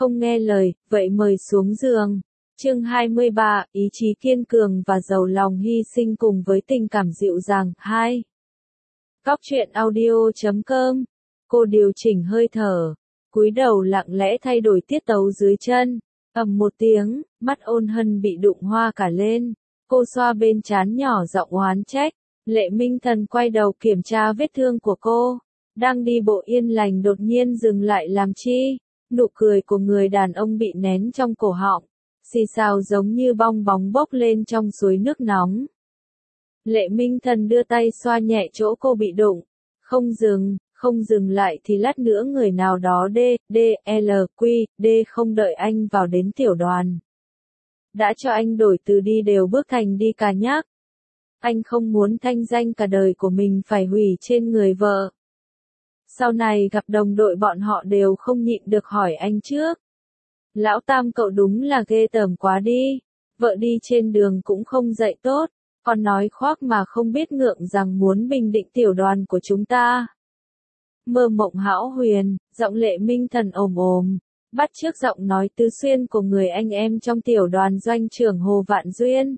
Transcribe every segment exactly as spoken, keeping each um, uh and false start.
không nghe lời, vậy mời xuống giường. Chương hai mươi ba, ý chí kiên cường và giàu lòng hy sinh cùng với tình cảm dịu dàng. hai. Góc truyện audio chấm com. Cô điều chỉnh hơi thở, cúi đầu lặng lẽ thay đổi tiết tấu dưới chân. Ầm một tiếng, mắt Ôn Hân bị đụng hoa cả lên. Cô xoa bên trán nhỏ giọng oán trách. Lệ Minh Thần quay đầu kiểm tra vết thương của cô. Đang đi bộ yên lành đột nhiên dừng lại làm chi? Nụ cười của người đàn ông bị nén trong cổ họng. Xì xào giống như bong bóng bốc lên trong suối nước nóng. Lệ Minh Thần đưa tay xoa nhẹ chỗ cô bị đụng. Không dừng, không dừng lại thì lát nữa người nào đó D, D, L, Q, D không đợi anh vào đến tiểu đoàn. Đã cho anh đổi từ đi đều bước thành đi cà nhác. Anh không muốn thanh danh cả đời của mình phải hủy trên người vợ. Sau này gặp đồng đội bọn họ đều không nhịn được hỏi anh trước. Lão Tam cậu đúng là ghê tởm quá đi. Vợ đi trên đường cũng không dạy tốt. Còn nói khoác mà không biết ngượng rằng muốn bình định tiểu đoàn của chúng ta. Mơ mộng hão huyền, giọng Lệ Minh Thần ồm ồm. Bắt chước giọng nói tứ xuyên của người anh em trong tiểu đoàn doanh trưởng Hồ Vạn Duyên.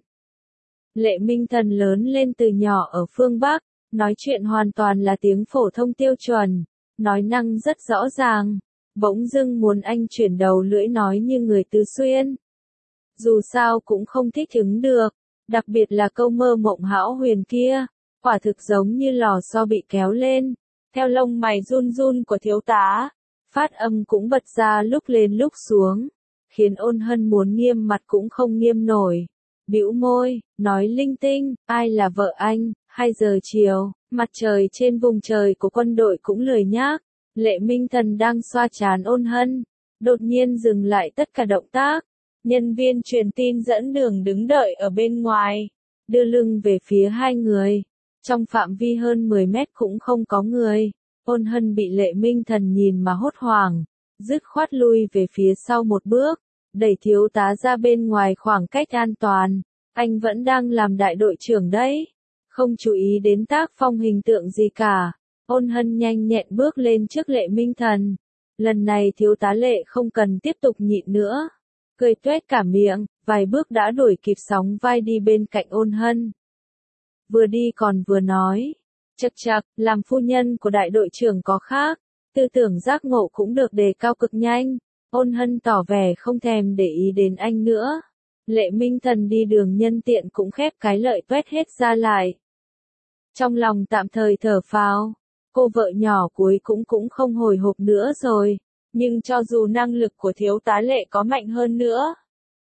Lệ Minh Thần lớn lên từ nhỏ ở phương Bắc, nói chuyện hoàn toàn là tiếng phổ thông tiêu chuẩn, nói năng rất rõ ràng, bỗng dưng muốn anh chuyển đầu lưỡi nói như người tứ xuyên. Dù sao cũng không thích ứng được, đặc biệt là câu mơ mộng hão huyền kia, quả thực giống như lò xo bị kéo lên, theo lông mày run run của thiếu tá, phát âm cũng bật ra lúc lên lúc xuống, khiến Ôn Hân muốn nghiêm mặt cũng không nghiêm nổi. Bĩu môi, nói linh tinh, ai là vợ anh? Hai giờ chiều, mặt trời trên vùng trời của quân đội cũng lười nhác. Lệ Minh Thần đang xoa trán Ôn Hân, đột nhiên dừng lại tất cả động tác. Nhân viên truyền tin dẫn đường đứng đợi ở bên ngoài, đưa lưng về phía hai người. Trong phạm vi hơn mười mét cũng không có người. Ôn Hân bị Lệ Minh Thần nhìn mà hốt hoảng, dứt khoát lui về phía sau một bước. Đẩy thiếu tá ra bên ngoài khoảng cách an toàn. Anh vẫn đang làm đại đội trưởng đấy. Không chú ý đến tác phong hình tượng gì cả. Ôn Hân nhanh nhẹn bước lên trước Lệ Minh Thần. Lần này thiếu tá Lệ không cần tiếp tục nhịn nữa. Cười tuét cả miệng, vài bước đã đuổi kịp sóng vai đi bên cạnh Ôn Hân. Vừa đi còn vừa nói. Chậc chậc, làm phu nhân của đại đội trưởng có khác. Tư tưởng giác ngộ cũng được đề cao cực nhanh. Ôn Hân tỏ vẻ không thèm để ý đến anh nữa. Lệ Minh Thần đi đường nhân tiện cũng khép cái lợi tuét hết ra lại. Trong lòng tạm thời thở phào, cô vợ nhỏ cuối cũng cũng không hồi hộp nữa rồi. Nhưng cho dù năng lực của thiếu tá Lệ có mạnh hơn nữa,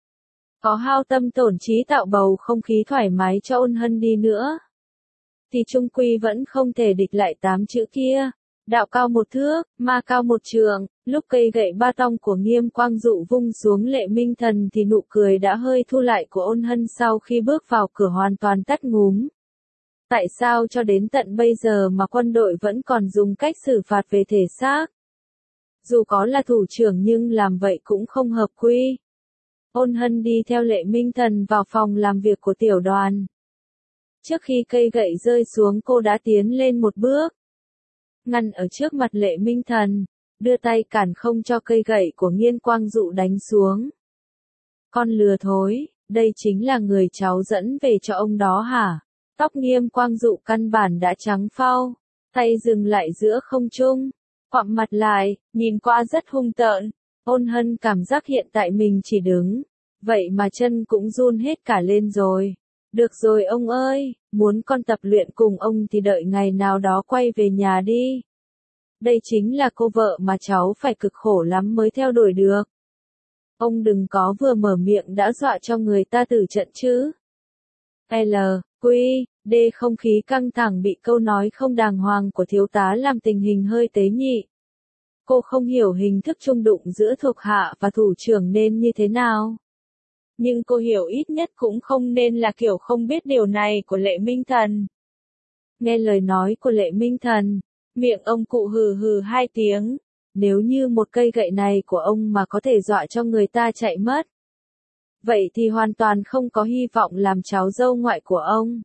có hao tâm tổn trí tạo bầu không khí thoải mái cho Ôn Hân đi nữa, thì chung quy vẫn không thể địch lại tám chữ kia. Đạo cao một thước, ma cao một trượng. Lúc cây gậy ba tong của Nghiêm Quang Dụ vung xuống Lệ Minh Thần thì nụ cười đã hơi thu lại của Ôn Hân sau khi bước vào cửa hoàn toàn tắt ngúm. Tại sao cho đến tận bây giờ mà quân đội vẫn còn dùng cách xử phạt về thể xác? Dù có là thủ trưởng nhưng làm vậy cũng không hợp quy. Ôn Hân đi theo Lệ Minh Thần vào phòng làm việc của tiểu đoàn. Trước khi cây gậy rơi xuống cô đã tiến lên một bước, ngăn ở trước mặt Lệ Minh Thần, đưa tay cản không cho cây gậy của Nghiêm Quang Dụ đánh xuống. Con lừa thối, đây chính là người cháu dẫn về cho ông đó hả? Tóc Nghiêm Quang Dụ căn bản đã trắng phau, tay dừng lại giữa không trung, quặm mặt lại, nhìn qua rất hung tợn. Ôn Hân cảm giác hiện tại mình chỉ đứng, vậy mà chân cũng run hết cả lên rồi. Được rồi ông ơi, muốn con tập luyện cùng ông thì đợi ngày nào đó quay về nhà đi. Đây chính là cô vợ mà cháu phải cực khổ lắm mới theo đuổi được. Ông đừng có vừa mở miệng đã dọa cho người ta tử trận chứ. L, Q, D không khí căng thẳng bị câu nói không đàng hoàng của thiếu tá làm tình hình hơi tế nhị. Cô không hiểu hình thức chung đụng giữa thuộc hạ và thủ trưởng nên như thế nào. Nhưng cô hiểu ít nhất cũng không nên là kiểu không biết điều này của Lệ Minh Thần. Nghe lời nói của Lệ Minh Thần, miệng ông cụ hừ hừ hai tiếng. Nếu như một cây gậy này của ông mà có thể dọa cho người ta chạy mất, vậy thì hoàn toàn không có hy vọng làm cháu dâu ngoại của ông.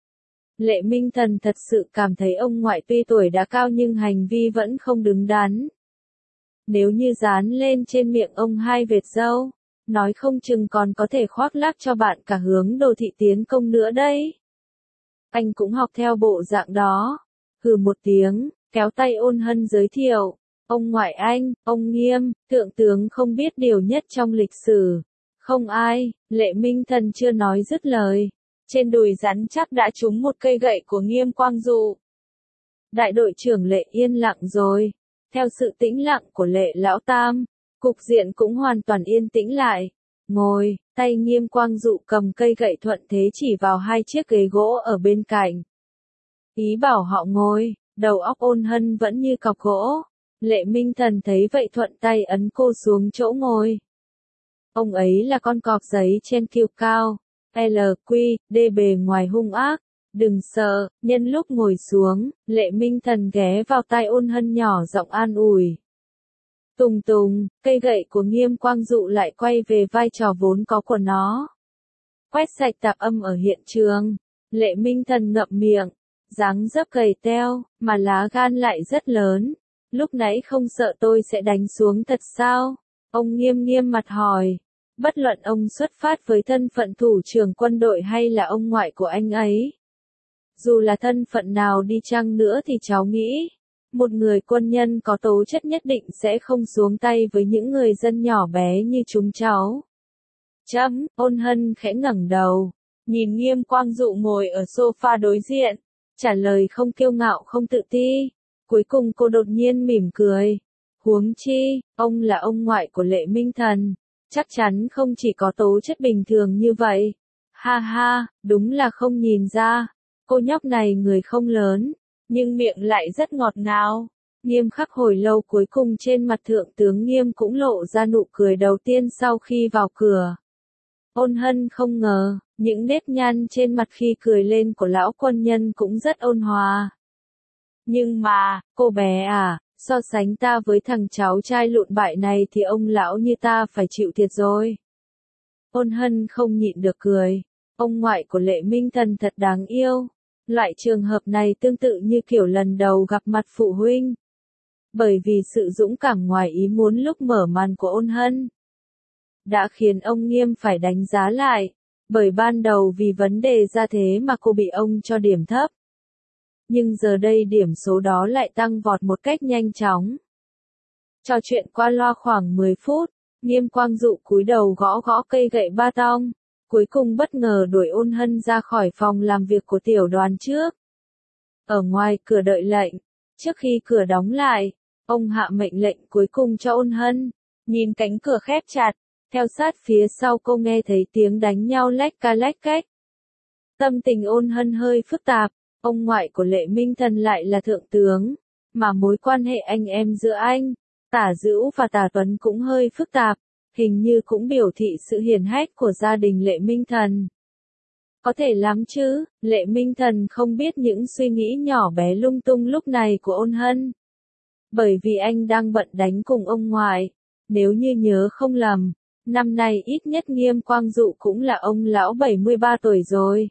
Lệ Minh Thần thật sự cảm thấy ông ngoại tuy tuổi đã cao nhưng hành vi vẫn không đứng đắn. Nếu như dán lên trên miệng ông hai vệt râu, nói không chừng còn có thể khoác lác cho bạn cả hướng đồ thị tiến công nữa đấy. Anh cũng học theo bộ dạng đó. Hừ một tiếng, kéo tay Ôn Hân giới thiệu. Ông ngoại anh, ông Nghiêm, thượng tướng không biết điều nhất trong lịch sử. Không ai, Lệ Minh Thần chưa nói dứt lời. Trên đùi rắn chắc đã trúng một cây gậy của Nghiêm Quang Dụ. Đại đội trưởng Lệ yên lặng rồi. Theo sự tĩnh lặng của Lệ Lão Tam, cục diện cũng hoàn toàn yên tĩnh lại. Ngồi, tay Nghiêm Quang Dụ cầm cây gậy thuận thế chỉ vào hai chiếc ghế gỗ ở bên cạnh. Ý bảo họ ngồi, đầu óc Ôn Hân vẫn như cọc gỗ. Lệ Minh Thần thấy vậy thuận tay ấn cô xuống chỗ ngồi. Ông ấy là con cọp giấy trên kiêu cao, L Q D bề ngoài hung ác. Đừng sợ, nhân lúc ngồi xuống, Lệ Minh Thần ghé vào tai Ôn Hân nhỏ giọng an ủi. Tùng tùng, cây gậy của Nghiêm Quang Dụ lại quay về vai trò vốn có của nó. Quét sạch tạp âm ở hiện trường, Lệ Minh Thần ngậm miệng, dáng dấp gầy teo, mà lá gan lại rất lớn. Lúc nãy không sợ tôi sẽ đánh xuống thật sao? Ông Nghiêm nghiêm mặt hỏi. Bất luận ông xuất phát với thân phận thủ trưởng quân đội hay là ông ngoại của anh ấy. Dù là thân phận nào đi chăng nữa thì cháu nghĩ, một người quân nhân có tố chất nhất định sẽ không xuống tay với những người dân nhỏ bé như chúng cháu. Chấm, Ôn Hân khẽ ngẩng đầu, nhìn Nghiêm Quang Dụ ngồi ở sofa đối diện, trả lời không kiêu ngạo không tự ti. Cuối cùng cô đột nhiên mỉm cười. Huống chi, ông là ông ngoại của Lệ Minh Thần, chắc chắn không chỉ có tố chất bình thường như vậy. Ha ha, đúng là không nhìn ra. Cô nhóc này người không lớn, nhưng miệng lại rất ngọt ngào. Nghiêm khắc hồi lâu cuối cùng trên mặt thượng tướng Nghiêm cũng lộ ra nụ cười đầu tiên sau khi vào cửa. Ôn Hân không ngờ, những nếp nhăn trên mặt khi cười lên của lão quân nhân cũng rất ôn hòa. Nhưng mà, cô bé à, so sánh ta với thằng cháu trai lụn bại này thì ông lão như ta phải chịu thiệt rồi. Ôn Hân không nhịn được cười. Ông ngoại của Lệ Minh Thần thật đáng yêu. Loại trường hợp này tương tự như kiểu lần đầu gặp mặt phụ huynh. Bởi vì sự dũng cảm ngoài ý muốn lúc mở màn của Ôn Hân đã khiến ông Nghiêm phải đánh giá lại. Bởi ban đầu vì vấn đề ra thế mà cô bị ông cho điểm thấp. Nhưng giờ đây điểm số đó lại tăng vọt một cách nhanh chóng. Trò chuyện qua loa khoảng mười phút, Nghiêm Quang Dụ cúi đầu gõ gõ cây gậy ba tong, cuối cùng bất ngờ đuổi Ôn Hân ra khỏi phòng làm việc của tiểu đoàn trước. Ở ngoài cửa đợi lệnh, trước khi cửa đóng lại, ông hạ mệnh lệnh cuối cùng cho Ôn Hân, nhìn cánh cửa khép chặt, theo sát phía sau cô nghe thấy tiếng đánh nhau lách ca lách cách. Tâm tình Ôn Hân hơi phức tạp. Ông ngoại của Lệ Minh Thần lại là thượng tướng, mà mối quan hệ anh em giữa anh, Tả Dữu và Tả Tuấn cũng hơi phức tạp, hình như cũng biểu thị sự hiển hách của gia đình Lệ Minh Thần. Có thể lắm chứ, Lệ Minh Thần không biết những suy nghĩ nhỏ bé lung tung lúc này của Ôn Hân. Bởi vì anh đang bận đánh cùng ông ngoại, nếu như nhớ không lầm, năm nay ít nhất Nghiêm Quang Dụ cũng là ông lão bảy mươi ba tuổi rồi.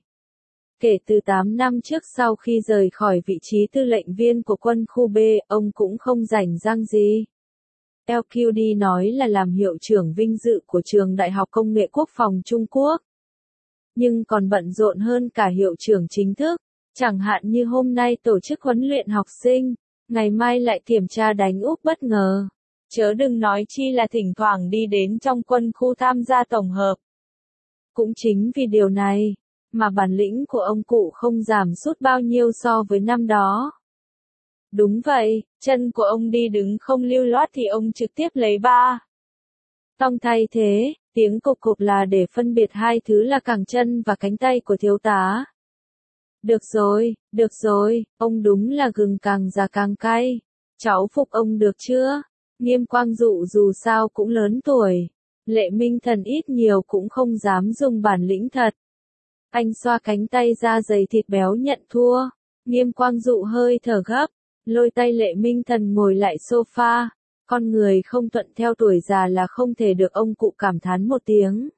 Kể từ tám năm trước sau khi rời khỏi vị trí tư lệnh viên của quân khu B, ông cũng không rảnh rang gì. lờ quy đê nói là làm hiệu trưởng vinh dự của trường Đại học Công nghệ Quốc phòng Trung Quốc. Nhưng còn bận rộn hơn cả hiệu trưởng chính thức, chẳng hạn như hôm nay tổ chức huấn luyện học sinh, ngày mai lại kiểm tra đánh úp bất ngờ. Chớ đừng nói chi là thỉnh thoảng đi đến trong quân khu tham gia tổng hợp. Cũng chính vì điều này, mà bản lĩnh của ông cụ không giảm sút bao nhiêu so với năm đó. Đúng vậy, chân của ông đi đứng không lưu loát thì ông trực tiếp lấy ba tong thay thế, tiếng cục cục là để phân biệt hai thứ là cẳng chân và cánh tay của thiếu tá. Được rồi, được rồi, ông đúng là gừng càng già càng cay. Cháu phục ông được chưa? Nghiêm Quang Dụ dù sao cũng lớn tuổi. Lệ Minh Thần ít nhiều cũng không dám dùng bản lĩnh thật. Anh xoa cánh tay da dày thịt béo nhận thua. Nghiêm Quang Dụ hơi thở gấp, lôi tay Lệ Minh Thần ngồi lại sofa. Con người không thuận theo tuổi già là không thể được ông cụ cảm thán một tiếng.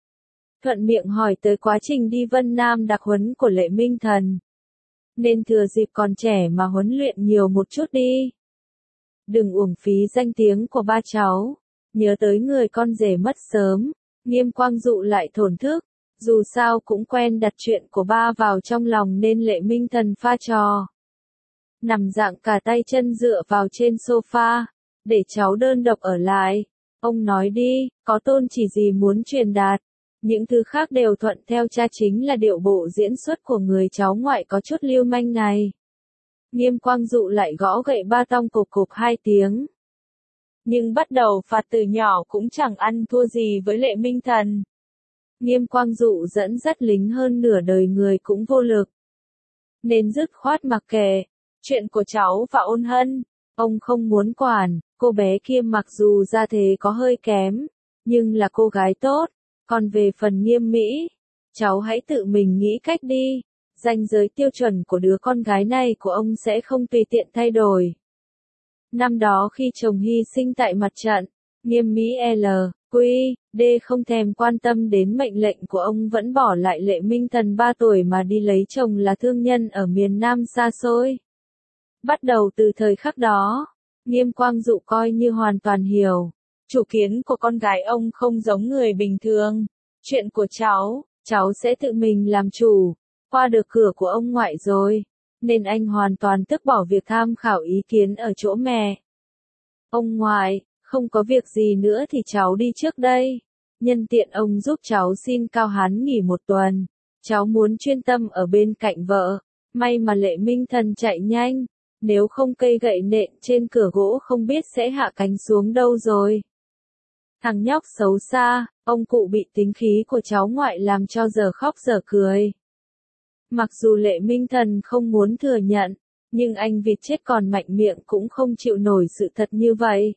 Thuận miệng hỏi tới quá trình đi Vân Nam đặc huấn của Lệ Minh Thần. Nên thừa dịp còn trẻ mà huấn luyện nhiều một chút đi. Đừng uổng phí danh tiếng của ba cháu. Nhớ tới người con rể mất sớm, Nghiêm Quang Dụ lại thổn thức. Dù sao cũng quen đặt chuyện của ba vào trong lòng nên Lệ Minh Thần pha trò. Nằm dạng cả tay chân dựa vào trên sofa, để cháu đơn độc ở lại. Ông nói đi, có tôn chỉ gì muốn truyền đạt. Những thứ khác đều thuận theo cha, chính là điệu bộ diễn xuất của người cháu ngoại có chút lưu manh này. Nghiêm Quang Dụ lại gõ gậy ba tong cục cục hai tiếng. Nhưng bắt đầu phạt từ nhỏ cũng chẳng ăn thua gì với Lệ Minh Thần. Nghiêm Quang Dụ dẫn dắt lính hơn nửa đời người cũng vô lực. Nên dứt khoát mặc kệ. Chuyện của cháu và Ôn Hân, ông không muốn quản. Cô bé kia mặc dù gia thế có hơi kém, nhưng là cô gái tốt. Còn về phần Nghiêm Mỹ, cháu hãy tự mình nghĩ cách đi. Ranh giới tiêu chuẩn của đứa con gái này của ông sẽ không tùy tiện thay đổi. Năm đó khi chồng hy sinh tại mặt trận, Nghiêm Mỹ L, Quy, D không thèm quan tâm đến mệnh lệnh của ông, vẫn bỏ lại Lệ Minh Thần ba tuổi mà đi lấy chồng là thương nhân ở miền Nam xa xôi. Bắt đầu từ thời khắc đó, Nghiêm Quang Dụ coi như hoàn toàn hiểu. Chủ kiến của con gái ông không giống người bình thường. Chuyện của cháu, cháu sẽ tự mình làm chủ. Qua được cửa của ông ngoại rồi, nên anh hoàn toàn tước bỏ việc tham khảo ý kiến ở chỗ mẹ. Ông ngoại, không có việc gì nữa thì cháu đi trước đây. Nhân tiện ông giúp cháu xin Cao Hán nghỉ một tuần. Cháu muốn chuyên tâm ở bên cạnh vợ. May mà Lệ Minh Thần chạy nhanh. Nếu không cây gậy nện trên cửa gỗ không biết sẽ hạ cánh xuống đâu rồi. Thằng nhóc xấu xa, ông cụ bị tính khí của cháu ngoại làm cho giờ khóc giờ cười. Mặc dù Lệ Minh Thần không muốn thừa nhận, nhưng anh vịt chết còn mạnh miệng cũng không chịu nổi sự thật như vậy.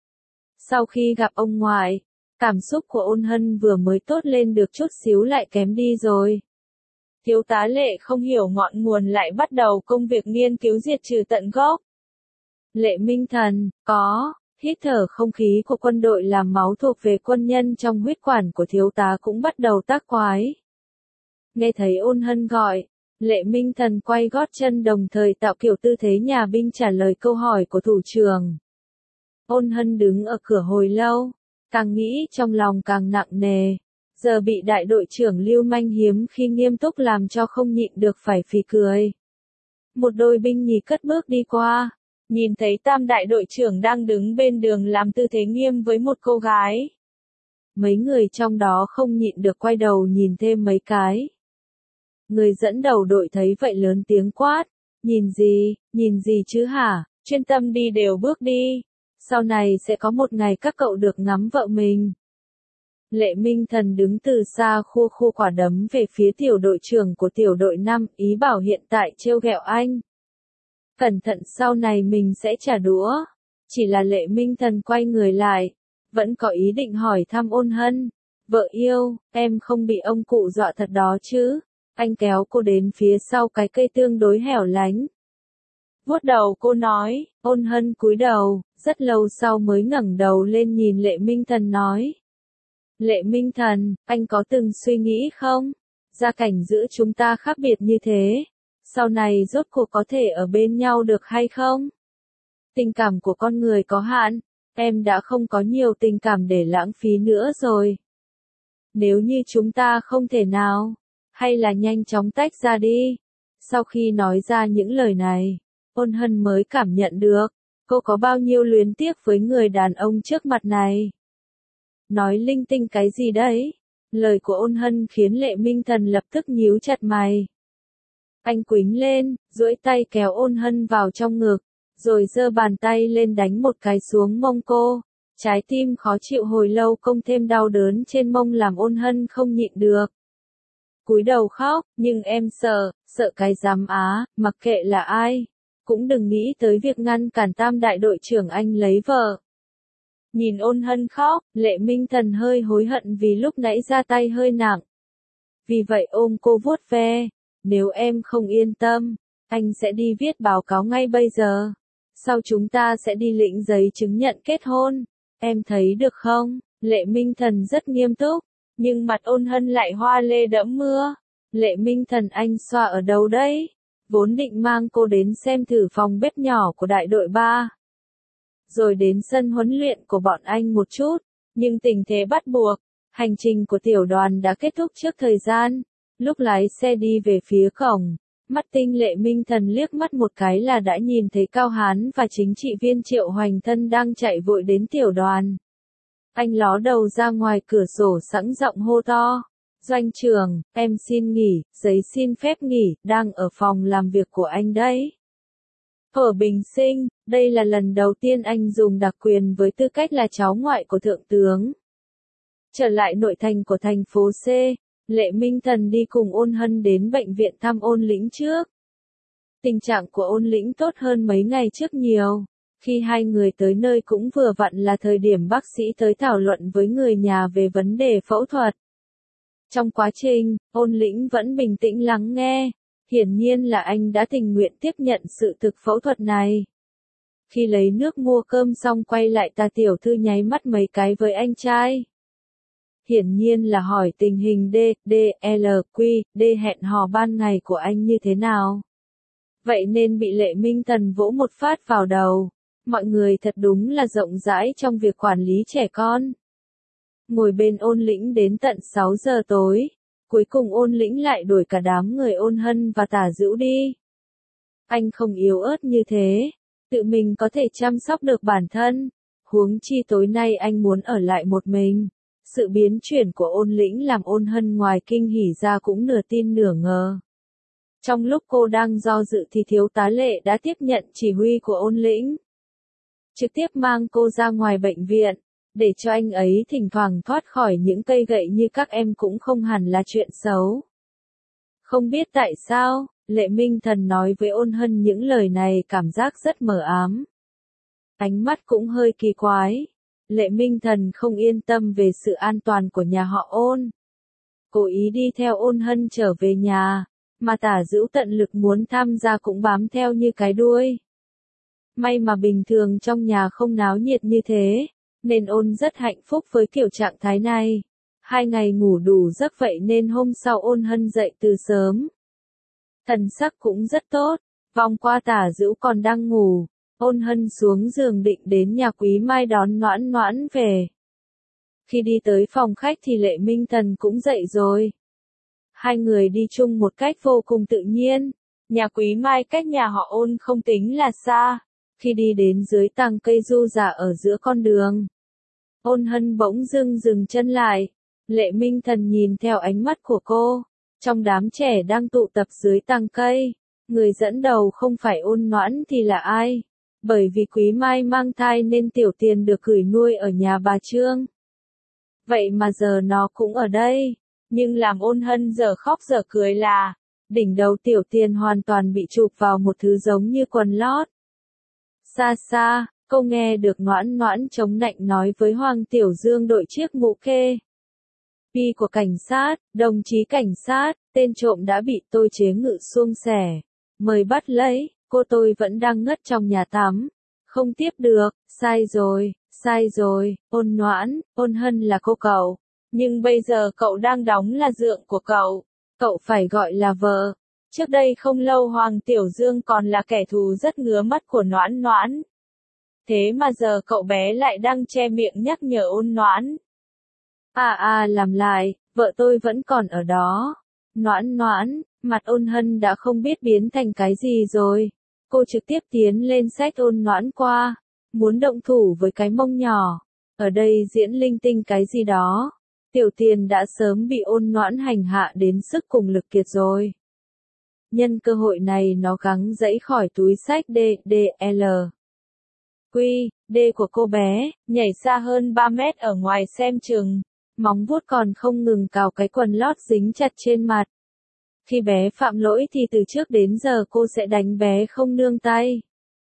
Sau khi gặp ông ngoại, cảm xúc của Ôn Hân vừa mới tốt lên được chút xíu lại kém đi rồi. Thiếu tá Lệ không hiểu ngọn nguồn lại bắt đầu công việc nghiên cứu diệt trừ tận gốc. Lệ Minh Thần, có, hít thở không khí của quân đội làm máu thuộc về quân nhân trong huyết quản của thiếu tá cũng bắt đầu tác quái. Nghe thấy Ôn Hân gọi, Lệ Minh Thần quay gót chân đồng thời tạo kiểu tư thế nhà binh trả lời câu hỏi của thủ trưởng. Ôn Hân đứng ở cửa hồi lâu, càng nghĩ trong lòng càng nặng nề. Giờ bị đại đội trưởng lưu manh hiếm khi nghiêm túc làm cho không nhịn được phải phì cười. Một đôi binh nhì cất bước đi qua, nhìn thấy tam đại đội trưởng đang đứng bên đường làm tư thế nghiêm với một cô gái. Mấy người trong đó không nhịn được quay đầu nhìn thêm mấy cái. Người dẫn đầu đội thấy vậy lớn tiếng quát, nhìn gì, nhìn gì chứ hả, chuyên tâm đi đều bước đi. Sau này sẽ có một ngày các cậu được ngắm vợ mình. Lệ Minh Thần đứng từ xa khua khua quả đấm về phía tiểu đội trưởng của tiểu đội năm, ý bảo hiện tại trêu ghẹo anh. Cẩn thận sau này mình sẽ trả đũa. Chỉ là Lệ Minh Thần quay người lại, vẫn có ý định hỏi thăm Ôn Hân. Vợ yêu, em không bị ông cụ dọa thật đó chứ? Anh kéo cô đến phía sau cái cây tương đối hẻo lánh. Vuốt đầu cô nói, Ôn Hân cúi đầu, rất lâu sau mới ngẩng đầu lên nhìn Lệ Minh Thần nói. Lệ Minh Thần, anh có từng suy nghĩ không? Gia cảnh giữa chúng ta khác biệt như thế. Sau này rốt cuộc có thể ở bên nhau được hay không? Tình cảm của con người có hạn. Em đã không có nhiều tình cảm để lãng phí nữa rồi. Nếu như chúng ta không thể nào, hay là nhanh chóng tách ra đi. Sau khi nói ra những lời này, Ôn Hân mới cảm nhận được, cô có bao nhiêu luyến tiếc với người đàn ông trước mặt này. Nói linh tinh cái gì đấy? Lời của Ôn Hân khiến Lệ Minh Thần lập tức nhíu chặt mày. Anh quĩnh lên, duỗi tay kéo Ôn Hân vào trong ngực, rồi giơ bàn tay lên đánh một cái xuống mông cô. Trái tim khó chịu hồi lâu công thêm đau đớn trên mông làm Ôn Hân không nhịn được. Cúi đầu khóc, nhưng em sợ, sợ cái giám á, mặc kệ là ai. Cũng đừng nghĩ tới việc ngăn cản tam đại đội trưởng anh lấy vợ. Nhìn Ôn Hân khóc, Lệ Minh Thần hơi hối hận vì lúc nãy ra tay hơi nặng. Vì vậy ôm cô vuốt ve, nếu em không yên tâm, anh sẽ đi viết báo cáo ngay bây giờ. Sau chúng ta sẽ đi lĩnh giấy chứng nhận kết hôn, em thấy được không? Lệ Minh Thần rất nghiêm túc, nhưng mặt Ôn Hân lại hoa lê đẫm mưa. Lệ Minh Thần anh xoa ở đâu đấy? Vốn định mang cô đến xem thử phòng bếp nhỏ của đại đội ba. rồi đến sân huấn luyện của bọn anh một chút, nhưng tình thế bắt buộc, hành trình của tiểu đoàn đã kết thúc trước thời gian. Lúc lái xe đi về phía cổng, mắt tinh Lệ Minh Thần liếc mắt một cái là đã nhìn thấy Cao Hán và chính trị viên Triệu Hoành Thân đang chạy vội đến tiểu đoàn. Anh ló đầu ra ngoài cửa sổ sẵn giọng hô to. Doanh trưởng, em xin nghỉ, giấy xin phép nghỉ, đang ở phòng làm việc của anh đấy. Ở Bình Sinh, đây là lần đầu tiên anh dùng đặc quyền với tư cách là cháu ngoại của thượng tướng. Trở lại nội thành của thành phố C, Lệ Minh Thần đi cùng Ôn Hân đến bệnh viện thăm Ôn Lĩnh trước. Tình trạng của Ôn Lĩnh tốt hơn mấy ngày trước nhiều. Khi hai người tới nơi cũng vừa vặn là thời điểm bác sĩ tới thảo luận với người nhà về vấn đề phẫu thuật. Trong quá trình, Ôn Lĩnh vẫn bình tĩnh lắng nghe, hiển nhiên là anh đã tình nguyện tiếp nhận sự thực phẫu thuật này. Khi lấy nước mua cơm xong quay lại Tà tiểu thư nháy mắt mấy cái với anh trai. Hiển nhiên là hỏi tình hình D, D, L, Q, D hẹn hò ban ngày của anh như thế nào. Vậy nên bị Lệ Minh Thần vỗ một phát vào đầu. Mọi người thật đúng là rộng rãi trong việc quản lý trẻ con. Ngồi bên Ôn Lĩnh đến tận sáu giờ tối, cuối cùng Ôn Lĩnh lại đuổi cả đám người Ôn Hân và Tả Dữu đi. Anh không yếu ớt như thế, tự mình có thể chăm sóc được bản thân, huống chi tối nay anh muốn ở lại một mình. Sự biến chuyển của Ôn Lĩnh làm Ôn Hân ngoài kinh hỉ ra cũng nửa tin nửa ngờ. Trong lúc cô đang do dự thì thiếu tá Lệ đã tiếp nhận chỉ huy của Ôn Lĩnh. Trực tiếp mang cô ra ngoài bệnh viện, để cho anh ấy thỉnh thoảng thoát khỏi những cây gậy như các em cũng không hẳn là chuyện xấu. Không biết tại sao, Lệ Minh Thần nói với Ôn Hân những lời này cảm giác rất mờ ám. Ánh mắt cũng hơi kỳ quái. Lệ Minh Thần không yên tâm về sự an toàn của nhà họ Ôn. Cố ý đi theo Ôn Hân trở về nhà, mà Tả Dữu tận lực muốn tham gia cũng bám theo như cái đuôi. May mà bình thường trong nhà không náo nhiệt như thế, nên Ôn rất hạnh phúc với kiểu trạng thái này. Hai ngày ngủ đủ giấc vậy nên hôm sau Ôn Hân dậy từ sớm. Thần sắc cũng rất tốt, vòng qua Tả Dữu còn đang ngủ, Ôn Hân xuống giường định đến nhà Quý Mai đón Noãn Noãn về. Khi đi tới phòng khách thì Lệ Minh Thần cũng dậy rồi. Hai người đi chung một cách vô cùng tự nhiên. Nhà Quý Mai cách nhà họ Ôn không tính là xa. Khi đi đến dưới tàng cây du giả ở giữa con đường, Ôn Hân bỗng dưng dừng chân lại. Lệ Minh Thần nhìn theo ánh mắt của cô. Trong đám trẻ đang tụ tập dưới tàng cây, người dẫn đầu không phải Ôn Noãn thì là ai? Bởi vì Quý Mai mang thai nên Tiểu Tiền được gửi nuôi ở nhà bà Trương. Vậy mà giờ nó cũng ở đây. Nhưng làm Ôn Hân giờ khóc giờ cười là, đỉnh đầu Tiểu Tiền hoàn toàn bị chụp vào một thứ giống như quần lót. Xa xa, cô nghe được Noãn Noãn chống nạnh nói với Hoàng Tiểu Dương đội chiếc mũ kê. Pi của cảnh sát, đồng chí cảnh sát, tên trộm đã bị tôi chế ngự suông xẻ. Mời bắt lấy, cô tôi vẫn đang ngất trong nhà tắm. Không tiếp được, sai rồi, sai rồi, Ôn Noãn, Ôn Hân là cô cậu. Nhưng bây giờ cậu đang đóng là dượng của cậu. Cậu phải gọi là vợ. Trước đây không lâu Hoàng Tiểu Dương còn là kẻ thù rất ngứa mắt của Noãn Noãn. Thế mà giờ cậu bé lại đang che miệng nhắc nhở Ôn Noãn. À à làm lại, vợ tôi vẫn còn ở đó. Noãn Noãn, mặt Ôn Hân đã không biết biến thành cái gì rồi. Cô trực tiếp tiến lên xách Ôn Noãn qua, muốn động thủ với cái mông nhỏ. Ở đây diễn linh tinh cái gì đó. Tiểu Tiền đã sớm bị Ôn Noãn hành hạ đến sức cùng lực kiệt rồi. Nhân cơ hội này nó gắng giãy khỏi túi xách D, D, L. Quy, D của cô bé, nhảy xa hơn ba mét ở ngoài xem chừng. Móng vuốt còn không ngừng cào cái quần lót dính chặt trên mặt. Khi bé phạm lỗi thì từ trước đến giờ cô sẽ đánh bé không nương tay.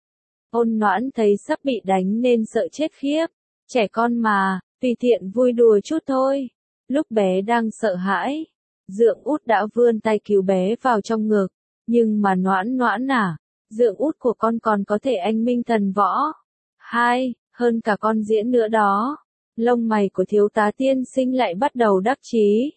Ôn Noãn thấy sắp bị đánh nên sợ chết khiếp. Trẻ con mà, tùy tiện vui đùa chút thôi. Lúc bé đang sợ hãi, dượng út đã vươn tay cứu bé vào trong ngực. Nhưng mà Noãn Noãn à, dượng út của con còn có thể anh minh thần võ. Hai, hơn cả con diễn nữa đó. Lông mày của thiếu tá tiên sinh lại bắt đầu đắc chí.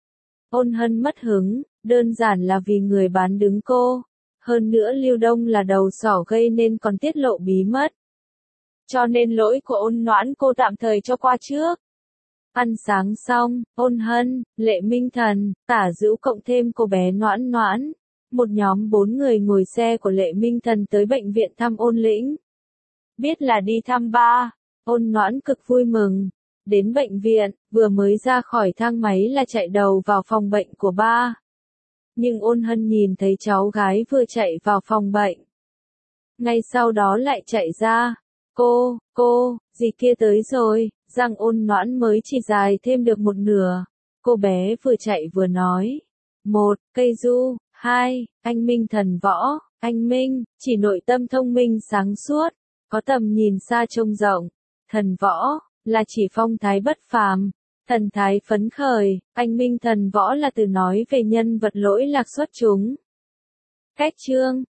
Ôn Hân mất hứng, đơn giản là vì người bán đứng cô. Hơn nữa Lưu Đông là đầu sỏ gây nên còn tiết lộ bí mật. cho nên lỗi của Ôn Noãn cô tạm thời cho qua trước. Ăn sáng xong, Ôn Hân, Lệ Minh Thần, Tả Dữu cộng thêm cô bé Noãn Noãn, một nhóm bốn người ngồi xe của Lệ Minh Thần tới bệnh viện thăm Ôn Lĩnh. Biết là đi thăm ba, Ôn Noãn cực vui mừng. Đến bệnh viện, vừa mới ra khỏi thang máy là chạy đầu vào phòng bệnh của ba. Nhưng Ôn Hân nhìn thấy cháu gái vừa chạy vào phòng bệnh. Ngay sau đó lại chạy ra. Cô, cô, dì kia tới rồi, răng Ôn Noãn mới chỉ dài thêm được một nửa. Cô bé vừa chạy vừa nói. Một, cây du, hai, anh Minh thần võ, anh Minh, chỉ nội tâm thông minh sáng suốt, có tầm nhìn xa trông rộng. Thần võ, là chỉ phong thái bất phàm, thần thái phấn khởi, anh Minh thần võ là từ nói về nhân vật lỗi lạc xuất chúng. Cách chương,